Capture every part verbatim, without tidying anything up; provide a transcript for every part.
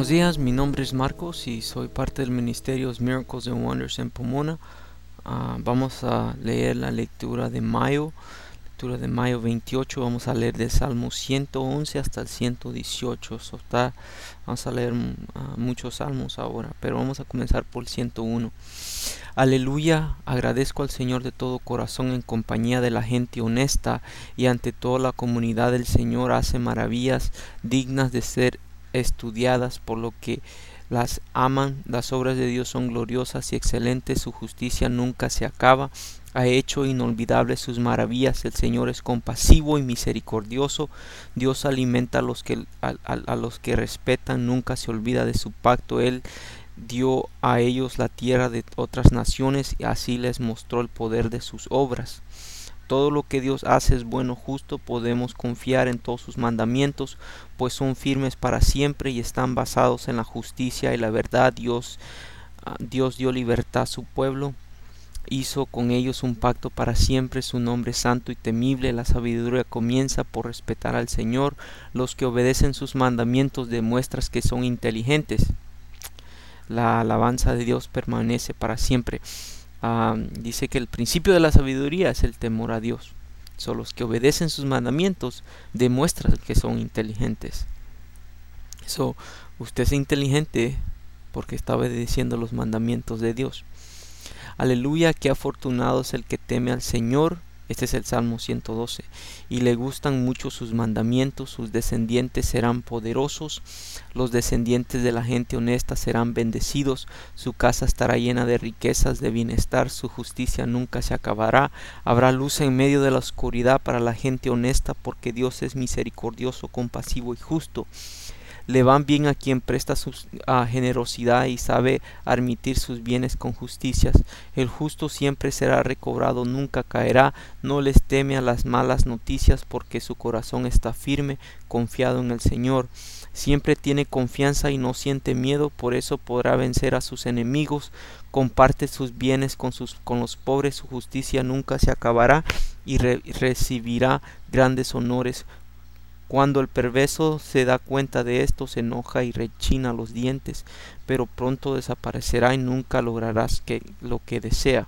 Buenos días, mi nombre es Marcos y soy parte del ministerio Miracles and Wonders en Pomona. Uh, vamos a leer la lectura de mayo, lectura de mayo veintiocho. Vamos a leer del Salmo ciento once hasta el ciento dieciocho. So, está, vamos a leer uh, muchos salmos ahora, pero vamos a comenzar por el ciento uno. Aleluya, agradezco al Señor de todo corazón en compañía de la gente honesta y ante toda la comunidad del Señor hace maravillas dignas de ser estudiadas, por lo que las aman. Las obras de Dios son gloriosas y excelentes, su justicia nunca se acaba. Ha hecho inolvidables sus maravillas. El Señor es compasivo y misericordioso. Dios alimenta a los que, a, a, a los que respetan, nunca se olvida de su pacto. Él dio a ellos la tierra de otras naciones y así les mostró el poder de sus obras. Todo lo que Dios hace es bueno, justo. Podemos confiar en todos sus mandamientos, pues son firmes para siempre y están basados en la justicia y la verdad. Dios, uh, Dios dio libertad a su pueblo, hizo con ellos un pacto para siempre. Su nombre es santo y temible. La sabiduría comienza por respetar al Señor. Los que obedecen sus mandamientos demuestran que son inteligentes. La alabanza de Dios permanece para siempre. Uh, dice que el principio de la sabiduría es el temor a Dios. So, los que obedecen sus mandamientos demuestran que son inteligentes. So, usted es inteligente porque está obedeciendo los mandamientos de Dios. Aleluya, qué afortunado es el que teme al Señor. Este es el Salmo ciento doce. Y le gustan mucho sus mandamientos. Sus descendientes serán poderosos. Los descendientes de la gente honesta serán bendecidos. Su casa estará llena de riquezas, de bienestar. Su justicia nunca se acabará. Habrá luz en medio de la oscuridad para la gente honesta, porque Dios es misericordioso, compasivo y justo. Le van bien a quien presta su uh, generosidad y sabe admitir sus bienes con justicias. El justo siempre será recobrado, nunca caerá. No les teme a las malas noticias, porque su corazón está firme, confiado en el Señor. Siempre tiene confianza y no siente miedo, por eso podrá vencer a sus enemigos. Comparte sus bienes con, sus, con los pobres, su justicia nunca se acabará y re, recibirá grandes honores. Cuando el perverso se da cuenta de esto, se enoja y rechina los dientes, pero pronto desaparecerá y nunca lograrás que, lo que desea.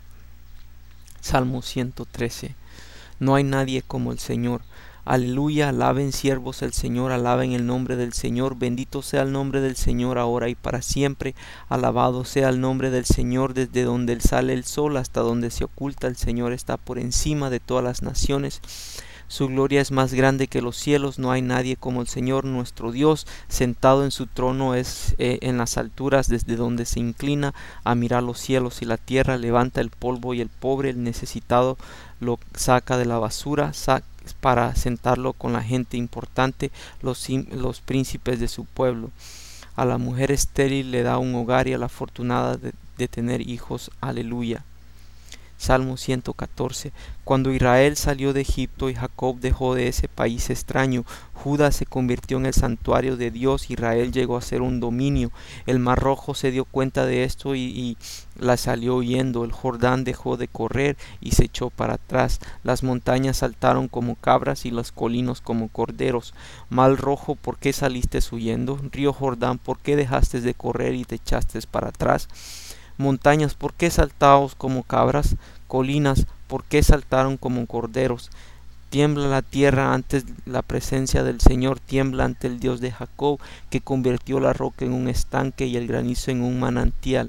Salmo ciento trece. No hay nadie como el Señor. Aleluya, alaben siervos el Señor, alaben el nombre del Señor. Bendito sea el nombre del Señor ahora y para siempre. Alabado sea el nombre del Señor desde donde sale el sol hasta donde se oculta. El Señor está por encima de todas las naciones. Su gloria es más grande que los cielos. No hay nadie como el Señor nuestro Dios. Sentado en su trono es eh, en las alturas, desde donde se inclina a mirar los cielos y la tierra. Levanta el polvo y el pobre, el necesitado, lo saca de la basura saca, para sentarlo con la gente importante, los, los príncipes de su pueblo. A la mujer estéril le da un hogar y a la afortunada de, de tener hijos. Aleluya. Salmo ciento catorce. Cuando Israel salió de Egipto y Jacob dejó de ese país extraño, Judá se convirtió en el santuario de Dios. Israel llegó a ser un dominio. El Mar Rojo se dio cuenta de esto y, y la salió huyendo. El Jordán dejó de correr y se echó para atrás. Las montañas saltaron como cabras y los colinos como corderos. Mar Rojo, ¿por qué saliste huyendo? Río Jordán, ¿por qué dejaste de correr y te echaste para atrás? Montañas, ¿por qué saltaos como cabras? Colinas, ¿por qué saltaron como corderos? Tiembla la tierra ante la presencia del Señor, tiembla ante el Dios de Jacob, que convirtió la roca en un estanque y el granizo en un manantial.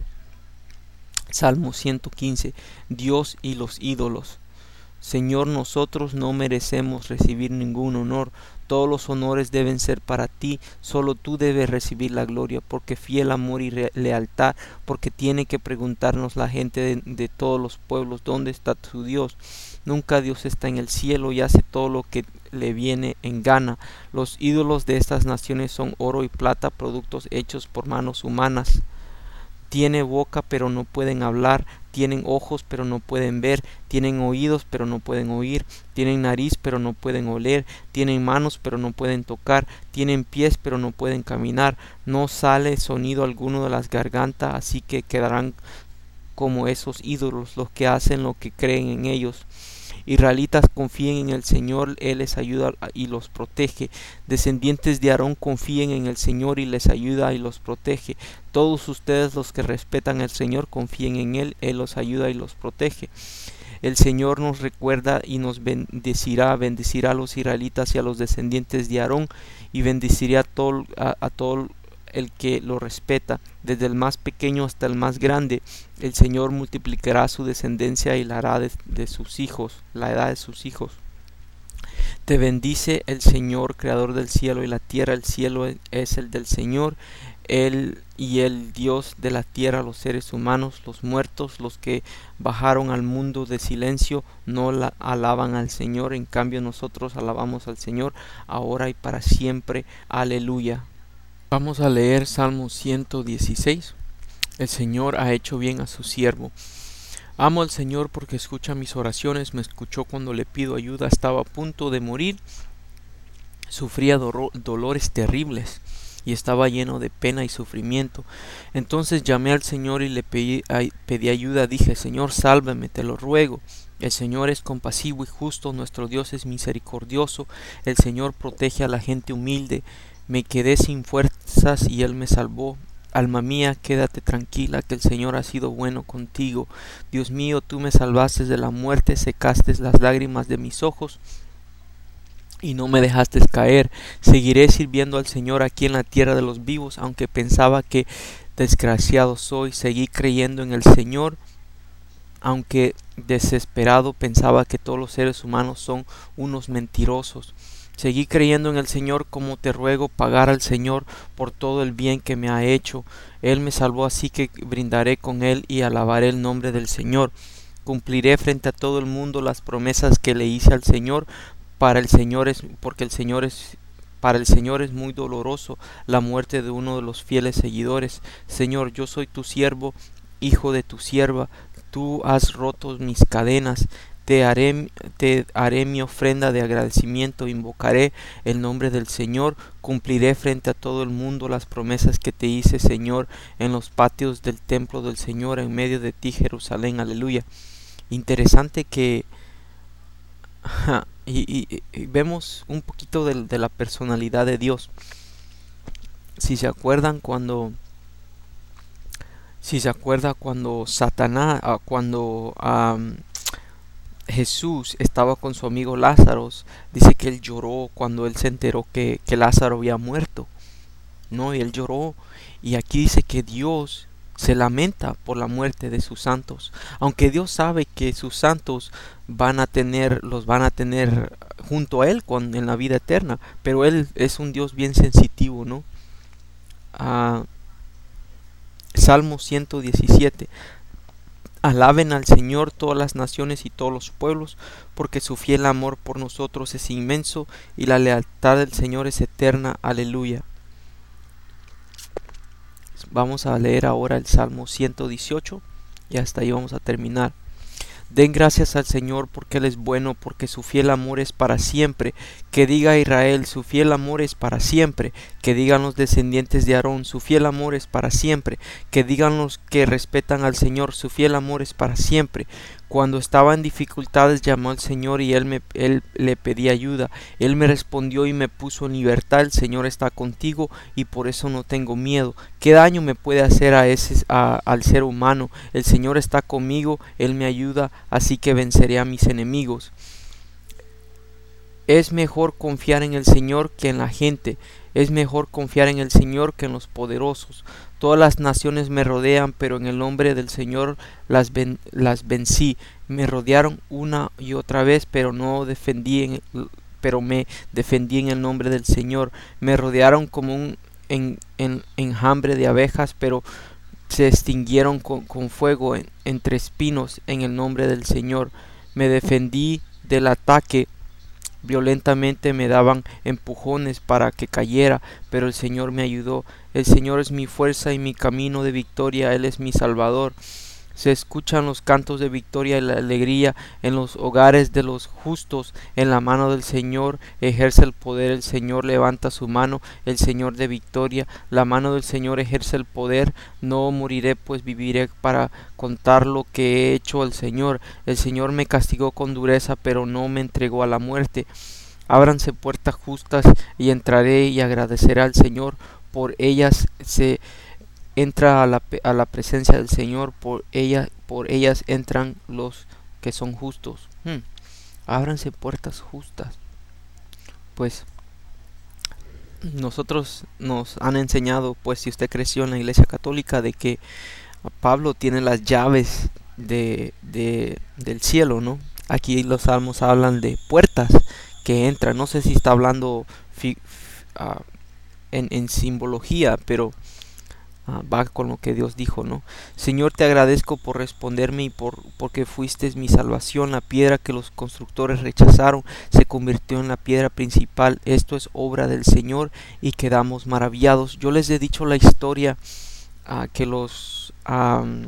Salmo ciento quince. Dios y los ídolos. Señor, nosotros no merecemos recibir ningún honor. Todos los honores deben ser para ti. Solo tú debes recibir la gloria, porque fiel amor y lealtad, porque tiene que preguntarnos la gente de, de todos los pueblos, ¿dónde está tu Dios? Nunca Dios está en el cielo y hace todo lo que le viene en gana. Los ídolos de estas naciones son oro y plata, productos hechos por manos humanas. Tiene boca pero no pueden hablar, tienen ojos pero no pueden ver, tienen oídos pero no pueden oír, tienen nariz pero no pueden oler, tienen manos pero no pueden tocar, tienen pies pero no pueden caminar, no sale sonido alguno de las gargantas, así que quedarán como esos ídolos los que hacen lo que creen en ellos. Israelitas, confíen en el Señor, Él les ayuda y los protege. Descendientes de Aarón, confíen en el Señor y les ayuda y los protege. Todos ustedes los que respetan al Señor, confíen en Él, Él los ayuda y los protege. El Señor nos recuerda y nos bendecirá, bendecirá a los israelitas y a los descendientes de Aarón, y bendecirá a todo, a, a todo el que lo respeta, desde el más pequeño hasta el más grande. El Señor multiplicará su descendencia y la hará de, de sus hijos, la edad de sus hijos. Te bendice el Señor, creador del cielo y la tierra. El cielo es el del Señor, Él y el Dios de la tierra. Los seres humanos, los muertos, los que bajaron al mundo de silencio, no la alaban al Señor. En cambio nosotros alabamos al Señor, ahora y para siempre. Aleluya. Vamos a leer Salmo ciento dieciséis. El Señor ha hecho bien a su siervo. Amo al Señor porque escucha mis oraciones. Me escuchó cuando le pido ayuda. Estaba a punto de morir. Sufría do- dolores terribles y estaba lleno de pena y sufrimiento. Entonces llamé al Señor y le pedí, ay, pedí ayuda. Dije: Señor, sálvame, te lo ruego. El Señor es compasivo y justo. Nuestro Dios es misericordioso. El Señor protege a la gente humilde. Me quedé sin fuerzas y Él me salvó. Alma mía, quédate tranquila, que el Señor ha sido bueno contigo. Dios mío, tú me salvaste de la muerte, secaste las lágrimas de mis ojos y no me dejaste caer. Seguiré sirviendo al Señor aquí en la tierra de los vivos, aunque pensaba que desgraciado soy. Seguí creyendo en el Señor, aunque desesperado pensaba que todos los seres humanos son unos mentirosos. Seguí creyendo en el Señor, como te ruego pagar al Señor por todo el bien que me ha hecho. Él me salvó, así que brindaré con Él y alabaré el nombre del Señor. Cumpliré frente a todo el mundo las promesas que le hice al Señor. Para el Señor es, porque el Señor es, para el Señor es muy doloroso la muerte de uno de los fieles seguidores. Señor, yo soy tu siervo, hijo de tu sierva. Tú has roto mis cadenas. Te haré, te haré mi ofrenda de agradecimiento, invocaré el nombre del Señor, cumpliré frente a todo el mundo las promesas que te hice, Señor, en los patios del templo del Señor, en medio de ti, Jerusalén. Aleluya. Interesante que ja, y, y, y vemos un poquito de, de la personalidad de Dios. Si se acuerdan cuando si se acuerda cuando Satanás, uh, cuando um, Jesús estaba con su amigo Lázaro, dice que él lloró cuando él se enteró que, que Lázaro había muerto, ¿no? Y él lloró. Y aquí dice que Dios se lamenta por la muerte de sus santos, aunque Dios sabe que sus santos van a tener, los van a tener junto a él con, en la vida eterna, pero él es un Dios bien sensitivo, ¿no? Ah, Salmo ciento diecisiete. Alaben al Señor todas las naciones y todos los pueblos, porque su fiel amor por nosotros es inmenso y la lealtad del Señor es eterna. Aleluya. Vamos a leer ahora el Salmo ciento dieciocho y hasta ahí vamos a terminar. Den gracias al Señor porque Él es bueno, porque su fiel amor es para siempre. Que diga Israel, su fiel amor es para siempre. Que digan los descendientes de Aarón, su fiel amor es para siempre. Que digan los que respetan al Señor, su fiel amor es para siempre. Cuando estaba en dificultades llamó al Señor y él, me, él le pedía ayuda. Él me respondió y me puso en libertad. El Señor está contigo y por eso no tengo miedo. ¿Qué daño me puede hacer a ese, a, al ser humano? El Señor está conmigo, Él me ayuda, así que venceré a mis enemigos. Es mejor confiar en el Señor que en la gente. Es mejor confiar en el Señor que en los poderosos. Todas las naciones me rodean, pero en el nombre del Señor las, ven, las vencí. Me rodearon una y otra vez, pero no defendí en, pero me defendí en el nombre del Señor. Me rodearon como un en, en, enjambre de abejas, pero se extinguieron con, con fuego en, entre espinos en el nombre del Señor. Me defendí del ataque. Violentamente me daban empujones para que cayera, pero el Señor me ayudó. El Señor es mi fuerza y mi camino de victoria. Él es mi Salvador. Se escuchan los cantos de victoria y la alegría en los hogares de los justos. En la mano del Señor ejerce el poder, el Señor levanta su mano, el Señor de victoria. La mano del Señor ejerce el poder. No moriré, pues viviré para contar lo que he hecho al Señor. El Señor me castigó con dureza, pero no me entregó a la muerte. Ábranse puertas justas y entraré y agradeceré al Señor. Por ellas se entra a la, a la presencia del Señor, por ella, por ellas entran los que son justos. Hmm. Ábranse puertas justas. Pues nosotros nos han enseñado, pues si usted creció en la iglesia católica, de que Pablo tiene las llaves de, de del cielo, ¿no? Aquí los salmos hablan de puertas que entran. No sé si está hablando fi, uh, en, en simbología, pero Uh, va con lo que Dios dijo, ¿no? Señor, te agradezco por responderme y por porque fuiste mi salvación. La piedra que los constructores rechazaron se convirtió en la piedra principal. Esto es obra del Señor y quedamos maravillados. Yo les he dicho la historia uh, que los um,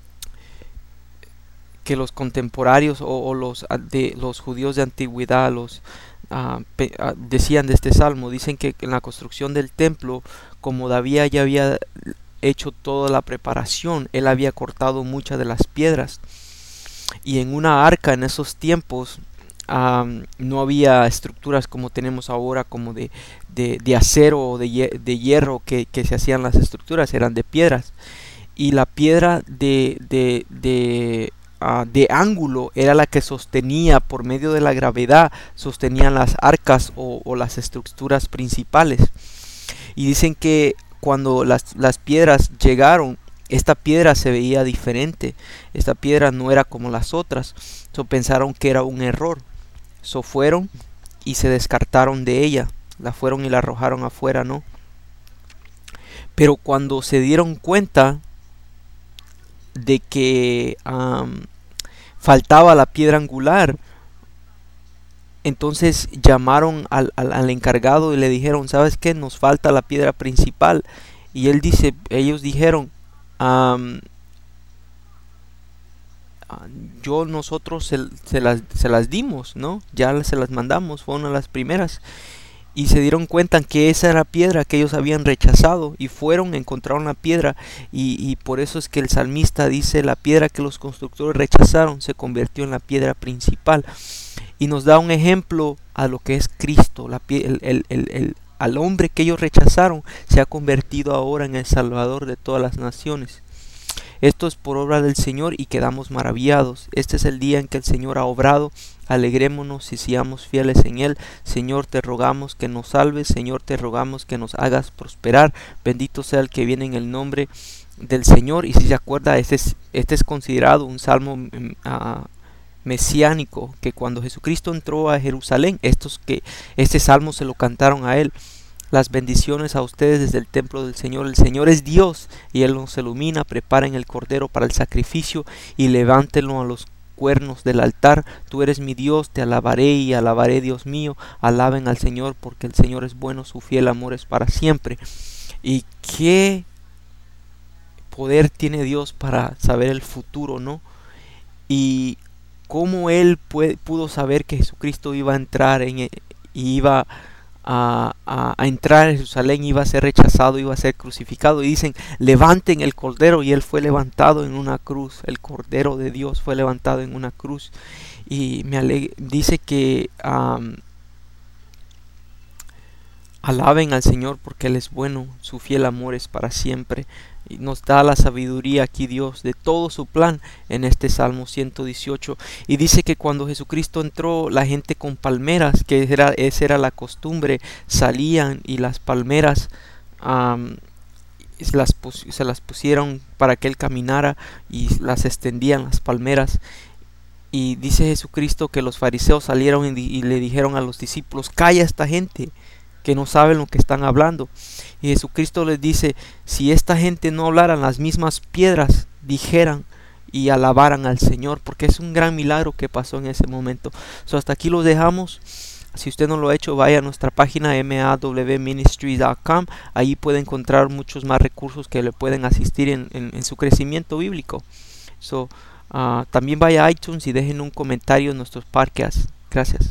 que los contemporáneos o, o los de los judíos de antigüedad los uh, pe, uh, decían de este salmo. Dicen que en la construcción del templo, como David ya había hecho toda la preparación, él había cortado muchas de las piedras, y en una arca en esos tiempos um, no había estructuras como tenemos ahora, como de, de, de acero o de, de hierro que, que se hacían las estructuras, eran de piedras, y la piedra de, de, de, uh, de ángulo era la que sostenía, por medio de la gravedad, sostenían las arcas o, o las estructuras principales. Y dicen que cuando las, las piedras llegaron, esta piedra se veía diferente. Esta piedra no era como las otras. So pensaron que era un error. So fueron y se descartaron de ella. La fueron y la arrojaron afuera, ¿no? Pero cuando se dieron cuenta de que um, faltaba la piedra angular, entonces llamaron al, al, al encargado y le dijeron, ¿sabes qué? Nos falta la piedra principal. Y él dice, ellos dijeron, um, yo nosotros se, se, las, se las dimos, ¿no? Ya se las mandamos, fue una de las primeras. Y se dieron cuenta que esa era la piedra que ellos habían rechazado, y fueron, encontraron la piedra, y, y por eso es que el salmista dice, la piedra que los constructores rechazaron se convirtió en la piedra principal. Y nos da un ejemplo a lo que es Cristo. La, el, el, el, el, al hombre que ellos rechazaron se ha convertido ahora en el Salvador de todas las naciones. Esto es por obra del Señor y quedamos maravillados. Este es el día en que el Señor ha obrado. Alegrémonos y seamos fieles en Él. Señor, te rogamos que nos salves. Señor, te rogamos que nos hagas prosperar. Bendito sea el que viene en el nombre del Señor. Y si se acuerda, este es, este es considerado un salmo uh, mesiánico, que cuando Jesucristo entró a Jerusalén, estos que este salmo se lo cantaron a él. Las bendiciones a ustedes desde el templo del Señor. El Señor es Dios y Él nos ilumina. Preparen el cordero para el sacrificio y levántenlo a los cuernos del altar. Tú eres mi Dios, te alabaré y alabaré, Dios mío. Alaben al Señor, porque el Señor es bueno, su fiel amor es para siempre. Y qué poder tiene Dios para saber el futuro, ¿no? Y cómo Él puede, pudo saber que Jesucristo iba a entrar en, y iba a, a, a entrar en Jerusalén, iba a ser rechazado, iba a ser crucificado. Y dicen, levanten el cordero, y Él fue levantado en una cruz. El cordero de Dios fue levantado en una cruz. Y me aleg- dice que um, alaben al Señor porque Él es bueno, su fiel amor es para siempre. Y nos da la sabiduría aquí Dios de todo su plan en este Salmo ciento dieciocho. Y dice que cuando Jesucristo entró, la gente con palmeras, que era, esa era la costumbre, salían y las palmeras um, las se las pusieron para que Él caminara, y las extendían las palmeras. Y dice Jesucristo que los fariseos salieron y, y le dijeron a los discípulos, calla a esta gente, que no saben lo que están hablando. Y Jesucristo les dice, si esta gente no hablaran, las mismas piedras dijeran y alabaran al Señor, porque es un gran milagro que pasó en ese momento. So, hasta aquí lo dejamos. Si usted no lo ha hecho, vaya a nuestra página m a w ministries punto com. Ahí puede encontrar muchos más recursos que le pueden asistir en, en, en su crecimiento bíblico. So, uh, también vaya a iTunes y dejen un comentario en nuestros podcasts. Gracias.